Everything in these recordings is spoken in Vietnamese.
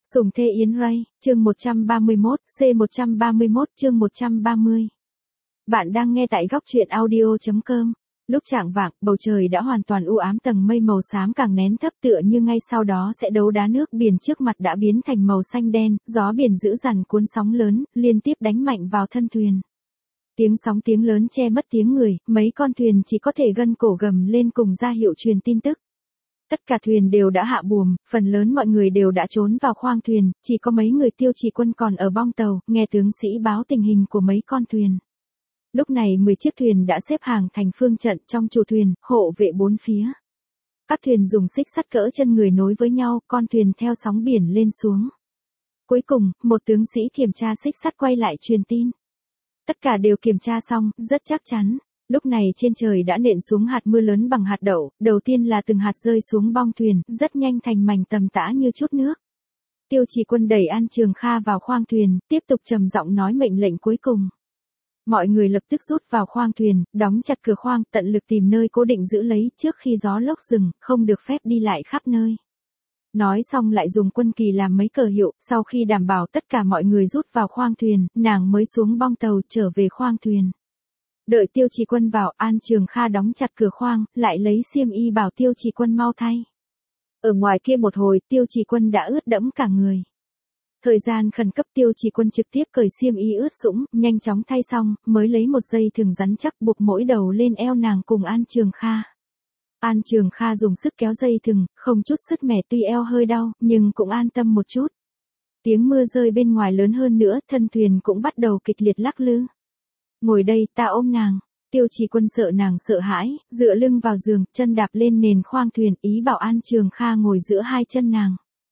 Sùng Thê Yến Ray, chương 131, C131 chương 130. Bạn đang nghe tại góc truyện audio.com. Lúc chạng vạng, bầu trời đã hoàn toàn u ám, tầng mây màu xám càng nén thấp tựa như ngay sau đó sẽ đấu đá, nước biển trước mặt đã biến thành màu xanh đen, gió biển dữ dằn cuốn sóng lớn, liên tiếp đánh mạnh vào thân thuyền. Tiếng sóng tiếng lớn che mất tiếng người, mấy con thuyền chỉ có thể gân cổ gầm lên cùng ra hiệu truyền tin tức. Tất cả thuyền đều đã hạ buồm, phần lớn mọi người đều đã trốn vào khoang thuyền, chỉ có mấy người Tiêu Chỉ Quân còn ở bong tàu, nghe tướng sĩ báo tình hình của mấy con thuyền. Lúc này 10 chiếc thuyền đã xếp hàng thành phương trận, trong chủ thuyền, hộ vệ bốn phía. Các thuyền dùng xích sắt cỡ chân người nối với nhau, con thuyền theo sóng biển lên xuống. Cuối cùng, một tướng sĩ kiểm tra xích sắt quay lại truyền tin. Tất cả đều kiểm tra xong, rất chắc chắn. Lúc này trên trời đã nện xuống hạt mưa lớn bằng hạt đậu, đầu tiên là từng hạt rơi xuống bong thuyền, rất nhanh thành mảnh tầm tã như chút nước. Tiêu Chỉ Quân đẩy An Trường Kha vào khoang thuyền, tiếp tục trầm giọng nói mệnh lệnh cuối cùng. Mọi người lập tức rút vào khoang thuyền, đóng chặt cửa khoang, tận lực tìm nơi cố định giữ lấy trước khi gió lốc dừng, không được phép đi lại khắp nơi. Nói xong lại dùng quân kỳ làm mấy cờ hiệu, sau khi đảm bảo tất cả mọi người rút vào khoang thuyền, nàng mới xuống bong tàu trở về khoang thuyền. Đợi Tiêu Chỉ Quân vào, An Trường Kha đóng chặt cửa khoang, lại lấy xiêm y bảo Tiêu Chỉ Quân mau thay. Ở ngoài kia một hồi, Tiêu Chỉ Quân đã ướt đẫm cả người. Thời gian khẩn cấp, Tiêu Chỉ Quân trực tiếp cởi xiêm y ướt sũng, nhanh chóng thay xong, mới lấy một dây thừng rắn chắc buộc mỗi đầu lên eo nàng cùng An Trường Kha. An Trường Kha dùng sức kéo dây thừng, không chút sứt mẻ, tuy eo hơi đau, nhưng cũng an tâm một chút. Tiếng mưa rơi bên ngoài lớn hơn nữa, thân thuyền cũng bắt đầu kịch liệt lắc lư. Ngồi đây, ta ôm nàng. Tiêu Chỉ Quân sợ nàng sợ hãi, dựa lưng vào giường, chân đạp lên nền khoang thuyền, ý bảo An Trường Kha ngồi giữa hai chân nàng.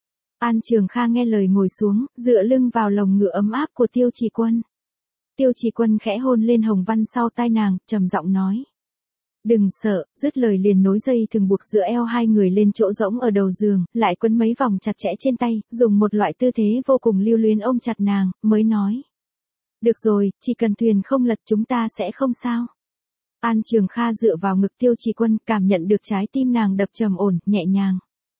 An Trường Kha nghe lời ngồi xuống, dựa lưng vào lồng ngựa ấm áp của Tiêu Chỉ Quân. Tiêu Chỉ Quân khẽ hôn lên hồng văn sau tai nàng, trầm giọng nói. Đừng sợ, dứt lời liền nối dây thừng buộc giữa eo hai người lên chỗ rỗng ở đầu giường, lại quấn mấy vòng chặt chẽ trên tay, dùng một loại tư thế vô cùng lưu luyến ôm chặt nàng, mới nói. Được rồi, chỉ cần thuyền không lật chúng ta sẽ không sao. An Trường Kha dựa vào ngực Tiêu Chỉ Quân, cảm nhận được trái tim nàng đập trầm ổn, nhẹ nhàng.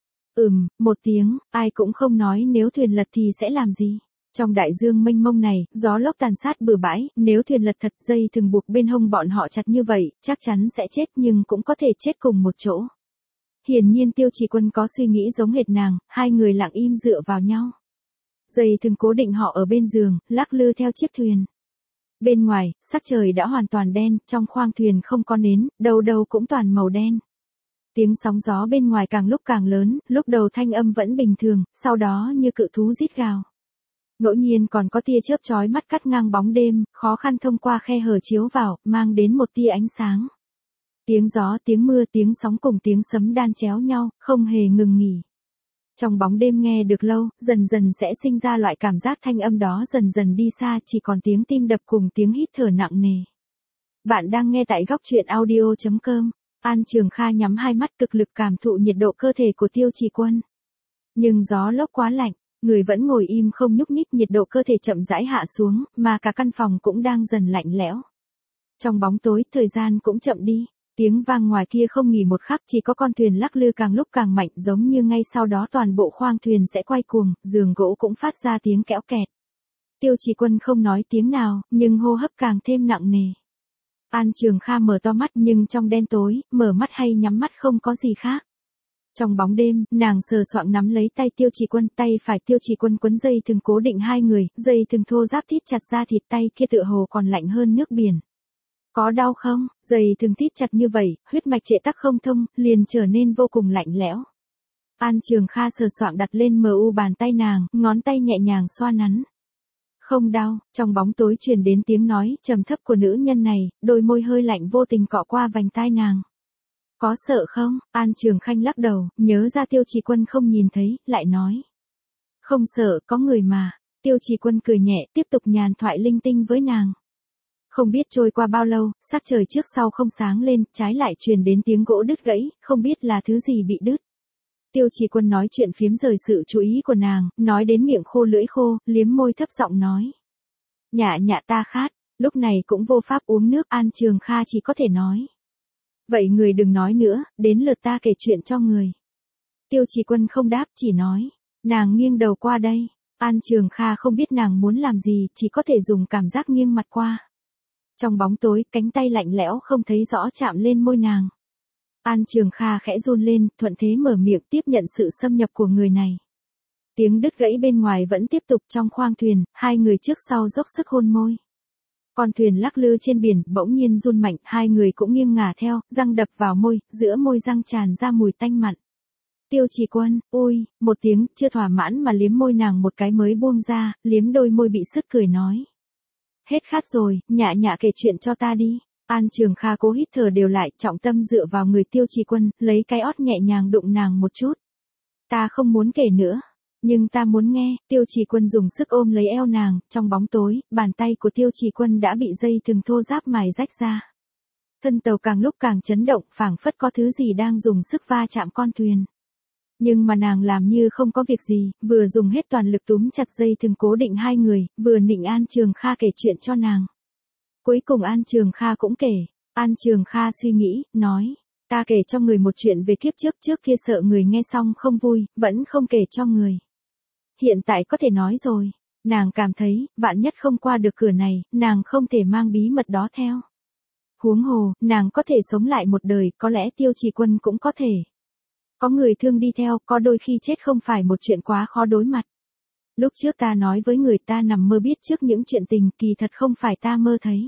Một tiếng, ai cũng không nói nếu thuyền lật thì sẽ làm gì. Trong đại dương mênh mông này, gió lốc tàn sát bừa bãi, nếu thuyền lật thật, dây thừng buộc bên hông bọn họ chặt như vậy, chắc chắn sẽ chết, nhưng cũng có thể chết cùng một chỗ. Hiển nhiên Tiêu Chỉ Quân có suy nghĩ giống hệt nàng, hai người lặng im dựa vào nhau. Dây thừng cố định họ ở bên giường, lắc lư theo chiếc thuyền. Bên ngoài, sắc trời đã hoàn toàn đen, trong khoang thuyền không có nến, đâu đâu cũng toàn màu đen. Tiếng sóng gió bên ngoài càng lúc càng lớn, lúc đầu thanh âm vẫn bình thường, sau đó như cự thú rít gào. Ngẫu nhiên còn có tia chớp chói mắt cắt ngang bóng đêm, khó khăn thông qua khe hở chiếu vào, mang đến một tia ánh sáng. Tiếng gió, tiếng mưa, tiếng sóng cùng tiếng sấm đan chéo nhau, không hề ngừng nghỉ. Trong bóng đêm nghe được lâu, dần dần sẽ sinh ra loại cảm giác thanh âm đó dần dần đi xa, chỉ còn tiếng tim đập cùng tiếng hít thở nặng nề. Bạn đang nghe tại góc truyện audio.com. An Trường Kha nhắm hai mắt, cực lực cảm thụ nhiệt độ cơ thể của Tiêu Chỉ Quân. Nhưng gió lốc quá lạnh, người vẫn ngồi im không nhúc nhích, nhiệt độ cơ thể chậm rãi hạ xuống, mà cả căn phòng cũng đang dần lạnh lẽo. Trong bóng tối, thời gian cũng chậm đi. Tiếng vang ngoài kia không nghỉ một khắc, chỉ có con thuyền lắc lư càng lúc càng mạnh, giống như ngay sau đó toàn bộ khoang thuyền sẽ quay cuồng, giường gỗ cũng phát ra tiếng kéo kẹt. Tiêu Chỉ Quân không nói tiếng nào, nhưng hô hấp càng thêm nặng nề. An Trường Kha mở to mắt, nhưng trong đen tối, mở mắt hay nhắm mắt không có gì khác. Trong bóng đêm, nàng sờ soạng nắm lấy tay Tiêu Chỉ Quân, tay phải Tiêu Chỉ Quân quấn dây thừng cố định hai người, dây thừng thô ráp thít chặt ra thịt, tay kia tựa hồ còn lạnh hơn nước biển. Có đau không? Dây thừng thít chặt như vậy, huyết mạch trệ tắc không thông, liền trở nên vô cùng lạnh lẽo. An Trường Kha sờ soạng đặt lên mu bàn tay nàng, ngón tay nhẹ nhàng xoa nắn. Không đau. Trong bóng tối truyền đến tiếng nói trầm thấp của nữ nhân này, đôi môi hơi lạnh vô tình cọ qua vành tai nàng. Có sợ không? An Trường Khanh lắc đầu, nhớ ra Tiêu Chỉ Quân không nhìn thấy, lại nói. Không sợ, có người mà. Tiêu Chỉ Quân cười nhẹ, tiếp tục nhàn thoại linh tinh với nàng. Không biết trôi qua bao lâu, sắc trời trước sau không sáng lên, trái lại truyền đến tiếng gỗ đứt gãy, không biết là thứ gì bị đứt. Tiêu Chỉ Quân nói chuyện phiếm rời sự chú ý của nàng, nói đến miệng khô lưỡi khô, liếm môi thấp giọng nói. Nhạ ta khát, lúc này cũng vô pháp uống nước. An Trường Kha chỉ có thể nói. Vậy người đừng nói nữa, đến lượt ta kể chuyện cho người. Tiêu Chỉ Quân không đáp, chỉ nói. Nàng nghiêng đầu qua đây. An Trường Kha không biết nàng muốn làm gì, chỉ có thể dùng cảm giác nghiêng mặt qua. Trong bóng tối, cánh tay lạnh lẽo không thấy rõ chạm lên môi nàng. An Trường Kha khẽ run lên, thuận thế mở miệng tiếp nhận sự xâm nhập của người này. Tiếng đứt gãy bên ngoài vẫn tiếp tục trong khoang thuyền, hai người trước sau dốc sức hôn môi. Con thuyền lắc lư trên biển, bỗng nhiên run mạnh, hai người cũng nghiêng ngả theo, răng đập vào môi, giữa môi răng tràn ra mùi tanh mặn. Tiêu Chỉ Quân, ui, một tiếng, chưa thỏa mãn mà liếm môi nàng một cái mới buông ra, liếm đôi môi bị sứt cười nói. Hết khát rồi, nhạ nhạ kể chuyện cho ta đi. An Trường Kha cố hít thở đều lại, trọng tâm dựa vào người Tiêu Chỉ Quân, lấy cái ót nhẹ nhàng đụng nàng một chút. Ta không muốn kể nữa. Nhưng ta muốn nghe. Tiêu Chỉ Quân dùng sức ôm lấy eo nàng, trong bóng tối, bàn tay của Tiêu Chỉ Quân đã bị dây thừng thô ráp mài rách ra. Thân tàu càng lúc càng chấn động, phảng phất có thứ gì đang dùng sức va chạm con thuyền. Nhưng mà nàng làm như không có việc gì, vừa dùng hết toàn lực túm chặt dây thừng cố định hai người, vừa nịnh An Trường Kha kể chuyện cho nàng. Cuối cùng An Trường Kha cũng kể. An Trường Kha suy nghĩ, nói. Ta kể cho người một chuyện về kiếp trước kia sợ người nghe xong không vui, vẫn không kể cho người. Hiện tại có thể nói rồi. Nàng cảm thấy, vạn nhất không qua được cửa này, nàng không thể mang bí mật đó theo. Huống hồ, nàng có thể sống lại một đời, có lẽ Tiêu Chỉ Quân cũng có thể. Có người thương đi theo, có đôi khi chết không phải một chuyện quá khó đối mặt. Lúc trước ta nói với người ta nằm mơ biết trước những chuyện tình, kỳ thật không phải ta mơ thấy.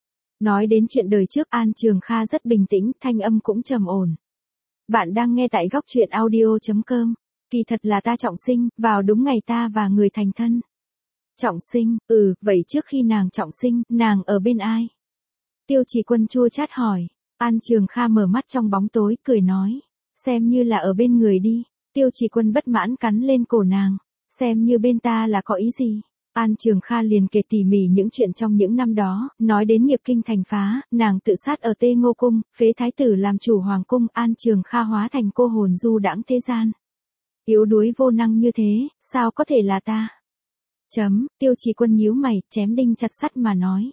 Nói đến chuyện đời trước, An Trường Kha rất bình tĩnh, thanh âm cũng trầm ổn. Bạn đang nghe tại góc truyện audio.com. Kỳ thật là ta trọng sinh, vào đúng ngày ta và người thành thân. Trọng sinh, vậy trước khi nàng trọng sinh, nàng ở bên ai? Tiêu Chỉ Quân chua chát hỏi. An Trường Kha mở mắt trong bóng tối, cười nói. Xem như là ở bên người đi. Tiêu Chỉ Quân bất mãn cắn lên cổ nàng. Xem như bên ta là có ý gì? An Trường Kha liền kể tỉ mỉ những chuyện trong những năm đó, nói đến nghiệp kinh thành phá, nàng tự sát ở Tê Ngô Cung, phế thái tử làm chủ hoàng cung, An Trường Kha hóa thành cô hồn du đãng thế gian. Yếu đuối vô năng như thế, sao có thể là ta? Tiêu Chỉ Quân nhíu mày, chém đinh chặt sắt mà nói.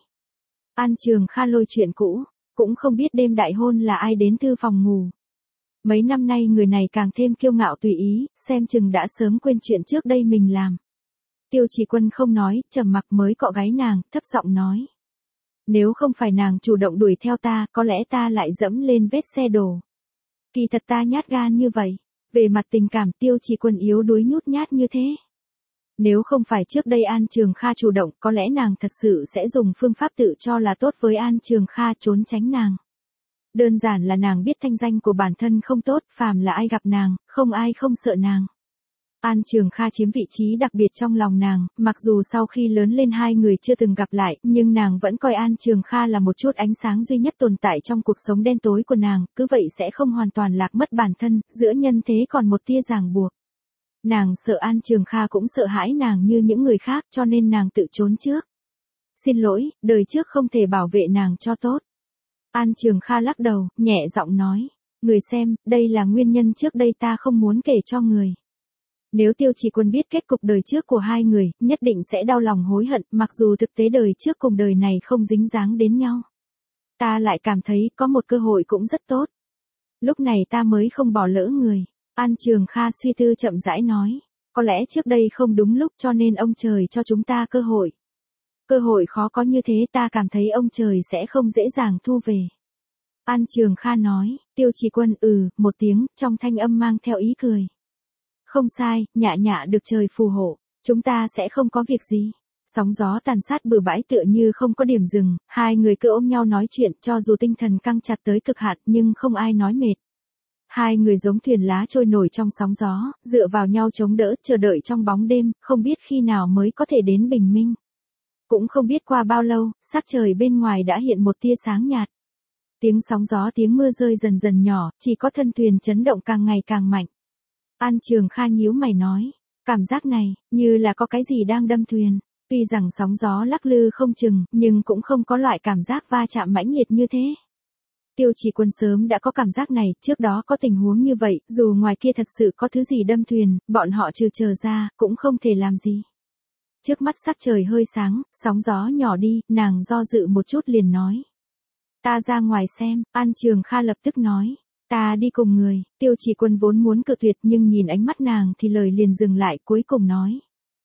An Trường Kha lôi chuyện cũ, cũng không biết đêm đại hôn là ai đến thư phòng ngủ. Mấy năm nay người này càng thêm kiêu ngạo tùy ý, xem chừng đã sớm quên chuyện trước đây mình làm. Tiêu Chỉ Quân không nói, trầm mặc mới cọ gáy nàng, thấp giọng nói. Nếu không phải nàng chủ động đuổi theo ta, có lẽ ta lại dẫm lên vết xe đổ. Kỳ thật ta nhát gan như vậy. Về mặt tình cảm Tiêu Chỉ Quân yếu đuối nhút nhát như thế. Nếu không phải trước đây An Trường Kha chủ động, có lẽ nàng thật sự sẽ dùng phương pháp tự cho là tốt với An Trường Kha trốn tránh nàng. Đơn giản là nàng biết thanh danh của bản thân không tốt, phàm là ai gặp nàng, không ai không sợ nàng. An Trường Kha chiếm vị trí đặc biệt trong lòng nàng, mặc dù sau khi lớn lên hai người chưa từng gặp lại, nhưng nàng vẫn coi An Trường Kha là một chút ánh sáng duy nhất tồn tại trong cuộc sống đen tối của nàng, cứ vậy sẽ không hoàn toàn lạc mất bản thân, giữa nhân thế còn một tia ràng buộc. Nàng sợ An Trường Kha cũng sợ hãi nàng như những người khác, cho nên nàng tự trốn trước. Xin lỗi, đời trước không thể bảo vệ nàng cho tốt. An Trường Kha lắc đầu, nhẹ giọng nói. Người xem, đây là nguyên nhân trước đây ta không muốn kể cho người. Nếu Tiêu Chỉ Quân biết kết cục đời trước của hai người, nhất định sẽ đau lòng hối hận, mặc dù thực tế đời trước cùng đời này không dính dáng đến nhau. Ta lại cảm thấy có một cơ hội cũng rất tốt. Lúc này ta mới không bỏ lỡ người. An Trường Kha suy tư chậm rãi nói. Có lẽ trước đây không đúng lúc cho nên ông trời cho chúng ta cơ hội. Cơ hội khó có như thế ta cảm thấy ông trời sẽ không dễ dàng thu về. An Trường Kha nói, Tiêu Chỉ Quân một tiếng, trong thanh âm mang theo ý cười. Không sai, nhạ nhạ được trời phù hộ, chúng ta sẽ không có việc gì. Sóng gió tàn sát bừa bãi tựa như không có điểm dừng, hai người cứ ôm nhau nói chuyện cho dù tinh thần căng chặt tới cực hạn nhưng không ai nói mệt. Hai người giống thuyền lá trôi nổi trong sóng gió, dựa vào nhau chống đỡ, chờ đợi trong bóng đêm, không biết khi nào mới có thể đến bình minh. Cũng không biết qua bao lâu, sắc trời bên ngoài đã hiện một tia sáng nhạt. Tiếng sóng gió tiếng mưa rơi dần dần nhỏ, chỉ có thân thuyền chấn động càng ngày càng mạnh. An Trường Kha nhíu mày nói, cảm giác này, như là có cái gì đang đâm thuyền. Tuy rằng sóng gió lắc lư không chừng, nhưng cũng không có loại cảm giác va chạm mãnh liệt như thế. Tiêu Chỉ Quân sớm đã có cảm giác này, trước đó có tình huống như vậy, dù ngoài kia thật sự có thứ gì đâm thuyền, bọn họ trừ chờ ra, cũng không thể làm gì. Trước mắt sắc trời hơi sáng, sóng gió nhỏ đi, nàng do dự một chút liền nói. Ta ra ngoài xem, An Trường Kha lập tức nói. Ta đi cùng người, Tiêu Chỉ Quân vốn muốn cự tuyệt nhưng nhìn ánh mắt nàng thì lời liền dừng lại cuối cùng nói.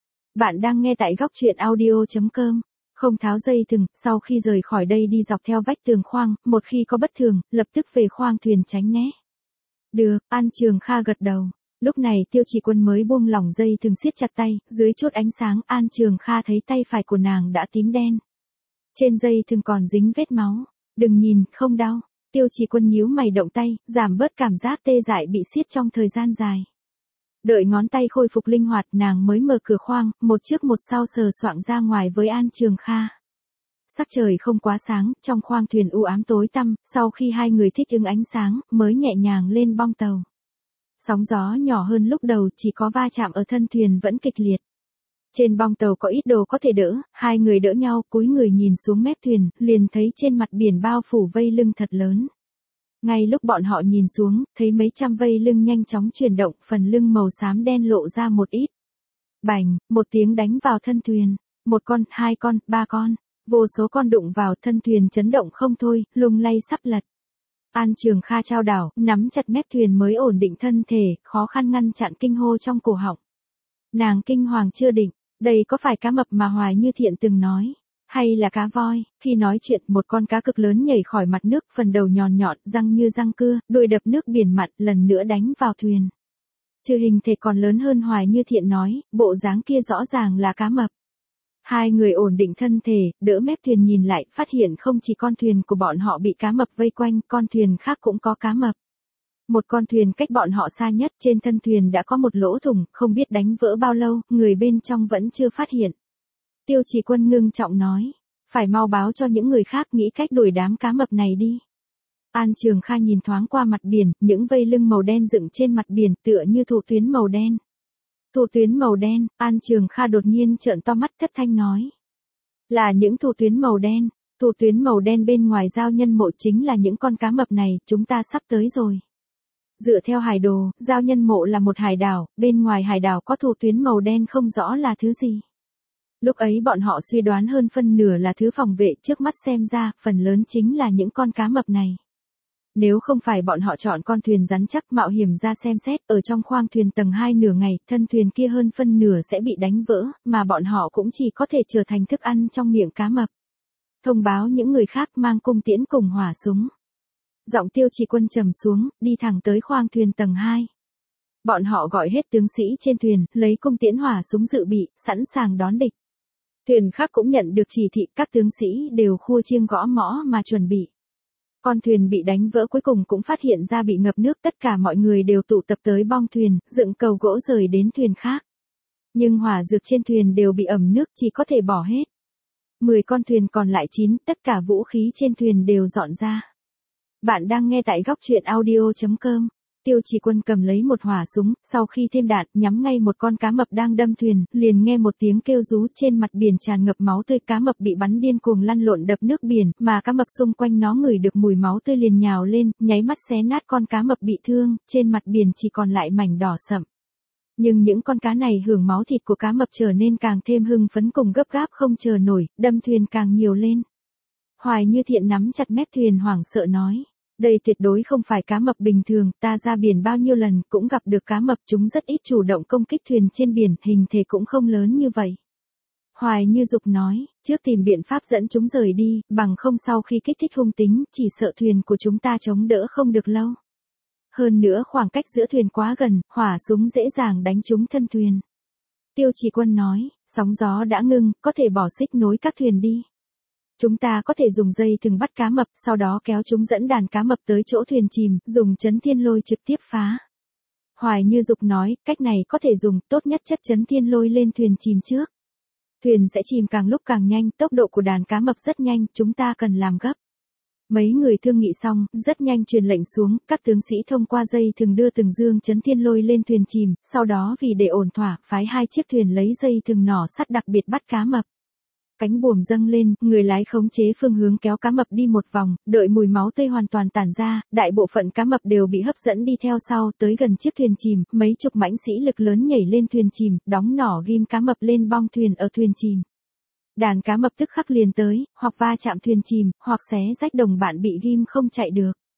Bạn đang nghe tại góc truyện audio.com. Không tháo dây thừng, sau khi rời khỏi đây đi dọc theo vách tường khoang, một khi có bất thường, lập tức về khoang thuyền tránh né. Được, An Trường Kha gật đầu. Lúc này Tiêu Chỉ Quân mới buông lỏng dây thừng siết chặt tay, dưới chút ánh sáng An Trường Kha thấy tay phải của nàng đã tím đen. Trên dây thừng còn dính vết máu. Đừng nhìn, không đau. Tiêu Chỉ Quân nhíu mày động tay, giảm bớt cảm giác tê dại bị siết trong thời gian dài. Đợi ngón tay khôi phục linh hoạt nàng mới mở cửa khoang, một trước một sau sờ soạng ra ngoài với An Trường Kha. Sắc trời không quá sáng, trong khoang thuyền u ám tối tăm, sau khi hai người thích ứng ánh sáng, mới nhẹ nhàng lên bong tàu. Sóng gió nhỏ hơn lúc đầu chỉ có va chạm ở thân thuyền vẫn kịch liệt. Trên bong tàu có ít đồ có thể đỡ, hai người đỡ nhau cúi người nhìn xuống mép thuyền, liền thấy trên mặt biển bao phủ vây lưng thật lớn. Ngay lúc bọn họ nhìn xuống, thấy mấy trăm vây lưng nhanh chóng chuyển động, phần lưng màu xám đen lộ ra một ít. Bành, một tiếng đánh vào thân thuyền. Một con, hai con, ba con. Vô số con đụng vào thân thuyền chấn động không thôi, lung lay sắp lật. An Trường Kha chao đảo, nắm chặt mép thuyền mới ổn định thân thể, khó khăn ngăn chặn kinh hô trong cổ họng. Nàng kinh hoàng chưa định, đây có phải cá mập mà Hoài Như Thiện từng nói, hay là cá voi? Khi nói chuyện một con cá cực lớn nhảy khỏi mặt nước, phần đầu nhọn nhọn, răng như răng cưa, đuôi đập nước biển mặn, lần nữa đánh vào thuyền. Trừ hình thể còn lớn hơn Hoài Như Thiện nói, bộ dáng kia rõ ràng là cá mập. Hai người ổn định thân thể, đỡ mép thuyền nhìn lại, phát hiện không chỉ con thuyền của bọn họ bị cá mập vây quanh, con thuyền khác cũng có cá mập. Một con thuyền cách bọn họ xa nhất, trên thân thuyền đã có một lỗ thủng, không biết đánh vỡ bao lâu, người bên trong vẫn chưa phát hiện. Tiêu Chỉ Quân ngưng trọng nói, phải mau báo cho những người khác nghĩ cách đuổi đám cá mập này đi. An Trường Kha nhìn thoáng qua mặt biển, những vây lưng màu đen dựng trên mặt biển tựa như thụ tuyến màu đen. Thụ tuyến màu đen, An Trường Kha đột nhiên trợn to mắt thất thanh nói. Là những thụ tuyến màu đen, thụ tuyến màu đen bên ngoài giao nhân mộ chính là những con cá mập này, chúng ta sắp tới rồi. Dựa theo hải đồ, giao nhân mộ là một hải đảo, bên ngoài hải đảo có thụ tuyến màu đen không rõ là thứ gì. Lúc ấy bọn họ suy đoán hơn phân nửa là thứ phòng vệ, trước mắt xem ra, phần lớn chính là những con cá mập này. Nếu không phải bọn họ chọn con thuyền rắn chắc mạo hiểm ra xem xét, ở trong khoang thuyền tầng 2 nửa ngày, thân thuyền kia hơn phân nửa sẽ bị đánh vỡ, mà bọn họ cũng chỉ có thể trở thành thức ăn trong miệng cá mập. Thông báo những người khác mang cung tiễn cùng hỏa súng. Giọng Tiêu Chỉ Quân trầm xuống, đi thẳng tới khoang thuyền tầng 2. Bọn họ gọi hết tướng sĩ trên thuyền, lấy cung tiễn hỏa súng dự bị, sẵn sàng đón địch. Thuyền khác cũng nhận được chỉ thị, các tướng sĩ đều khua chiêng gõ mõ mà chuẩn bị. Con thuyền bị đánh vỡ cuối cùng cũng phát hiện ra bị ngập nước, tất cả mọi người đều tụ tập tới bong thuyền, dựng cầu gỗ rời đến thuyền khác. Nhưng hỏa dược trên thuyền đều bị ẩm nước, chỉ có thể bỏ hết. 10 con thuyền còn lại 9, tất cả vũ khí trên thuyền đều dọn ra. Bạn đang nghe tại góc truyện audio.com. Tiêu Chỉ Quân cầm lấy một hỏa súng, sau khi thêm đạn, nhắm ngay một con cá mập đang đâm thuyền, liền nghe một tiếng kêu rú, trên mặt biển tràn ngập máu tươi, cá mập bị bắn điên cuồng lăn lộn đập nước biển, mà cá mập xung quanh nó ngửi được mùi máu tươi liền nhào lên, nháy mắt xé nát con cá mập bị thương, trên mặt biển chỉ còn lại mảnh đỏ sậm. Nhưng những con cá này hưởng máu thịt của cá mập trở nên càng thêm hưng phấn cùng gấp gáp không chờ nổi, đâm thuyền càng nhiều lên. Hoài Như Thiện nắm chặt mép thuyền hoảng sợ nói. Đây tuyệt đối không phải cá mập bình thường, ta ra biển bao nhiêu lần cũng gặp được cá mập, chúng rất ít chủ động công kích thuyền trên biển, hình thể cũng không lớn như vậy. Hoài Như Dục nói, trước tìm biện pháp dẫn chúng rời đi, bằng không sau khi kích thích hung tính, chỉ sợ thuyền của chúng ta chống đỡ không được lâu. Hơn nữa khoảng cách giữa thuyền quá gần, hỏa súng dễ dàng đánh trúng thân thuyền. Tiêu Chỉ Quân nói, sóng gió đã ngưng, có thể bỏ xích nối các thuyền đi. Chúng ta có thể dùng dây thừng bắt cá mập, sau đó kéo chúng dẫn đàn cá mập tới chỗ thuyền chìm, dùng chấn thiên lôi trực tiếp phá. Hoài Như Dục nói, cách này có thể dùng, tốt nhất chất chấn thiên lôi lên thuyền chìm trước. Thuyền sẽ chìm càng lúc càng nhanh, tốc độ của đàn cá mập rất nhanh, chúng ta cần làm gấp. Mấy người thương nghị xong, rất nhanh truyền lệnh xuống, các tướng sĩ thông qua dây thừng đưa từng dương chấn thiên lôi lên thuyền chìm, sau đó vì để ổn thỏa, phái 2 chiếc thuyền lấy dây thừng nỏ sắt đặc biệt bắt cá mập. Cánh buồm dâng lên, người lái khống chế phương hướng kéo cá mập đi một vòng, đợi mùi máu tươi hoàn toàn tản ra, đại bộ phận cá mập đều bị hấp dẫn đi theo sau, tới gần chiếc thuyền chìm, mấy chục mãnh sĩ lực lớn nhảy lên thuyền chìm, đóng nỏ ghim cá mập lên bong thuyền ở thuyền chìm. Đàn cá mập tức khắc liền tới, hoặc va chạm thuyền chìm, hoặc xé rách đồng bạn bị ghim không chạy được.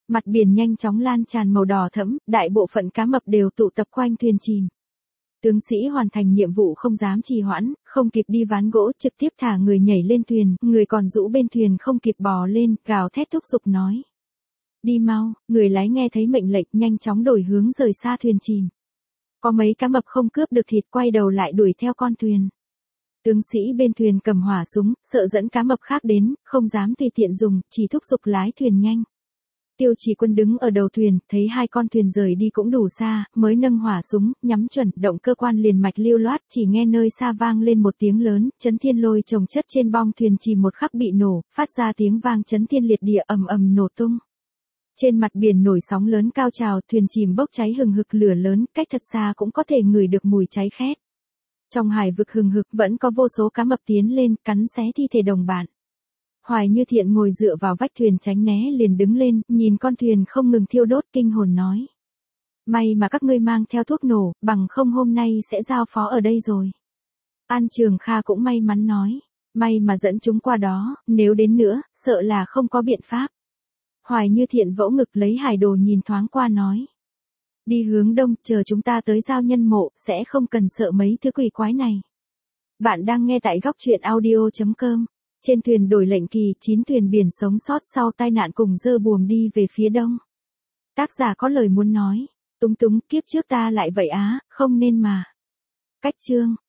Mặt biển nhanh chóng lan tràn màu đỏ thẫm, đại bộ phận cá mập đều tụ tập quanh thuyền chìm. Tướng sĩ hoàn thành nhiệm vụ không dám trì hoãn, không kịp đi ván gỗ trực tiếp thả người nhảy lên thuyền, người còn rũ bên thuyền không kịp bò lên, gào thét thúc giục nói. Đi mau, người lái nghe thấy mệnh lệnh nhanh chóng đổi hướng rời xa thuyền chìm. Có mấy cá mập không cướp được thịt quay đầu lại đuổi theo con thuyền. Tướng sĩ bên thuyền cầm hỏa súng, sợ dẫn cá mập khác đến, không dám tùy tiện dùng, chỉ thúc giục lái thuyền nhanh. Tiêu Chỉ Quân đứng ở đầu thuyền, thấy hai con thuyền rời đi cũng đủ xa, mới nâng hỏa súng, nhắm chuẩn, động cơ quan liền mạch lưu loát, chỉ nghe nơi xa vang lên một tiếng lớn, chấn thiên lôi chồng chất trên bong thuyền chỉ một khắc bị nổ, phát ra tiếng vang chấn thiên liệt địa ầm ầm nổ tung. Trên mặt biển nổi sóng lớn cao trào, thuyền chìm bốc cháy hừng hực lửa lớn, cách thật xa cũng có thể ngửi được mùi cháy khét. Trong hải vực hừng hực vẫn có vô số cá mập tiến lên, cắn xé thi thể đồng bạn. Hoài Như Thiện ngồi dựa vào vách thuyền tránh né liền đứng lên, nhìn con thuyền không ngừng thiêu đốt kinh hồn nói. May mà các ngươi mang theo thuốc nổ, bằng không hôm nay sẽ giao phó ở đây rồi. An Trường Kha cũng may mắn nói. May mà dẫn chúng qua đó, nếu đến nữa, sợ là không có biện pháp. Hoài Như Thiện vỗ ngực lấy hải đồ nhìn thoáng qua nói. Đi hướng đông, chờ chúng ta tới giao nhân mộ, sẽ không cần sợ mấy thứ quỷ quái này. Bạn đang nghe tại góc truyện audio.com. Trên thuyền đổi lệnh kỳ, 9 thuyền biển sống sót sau tai nạn cùng dơ buồm đi về phía đông. Tác giả có lời muốn nói. Túng túng, kiếp trước ta lại vậy á, không nên mà. Cách chương.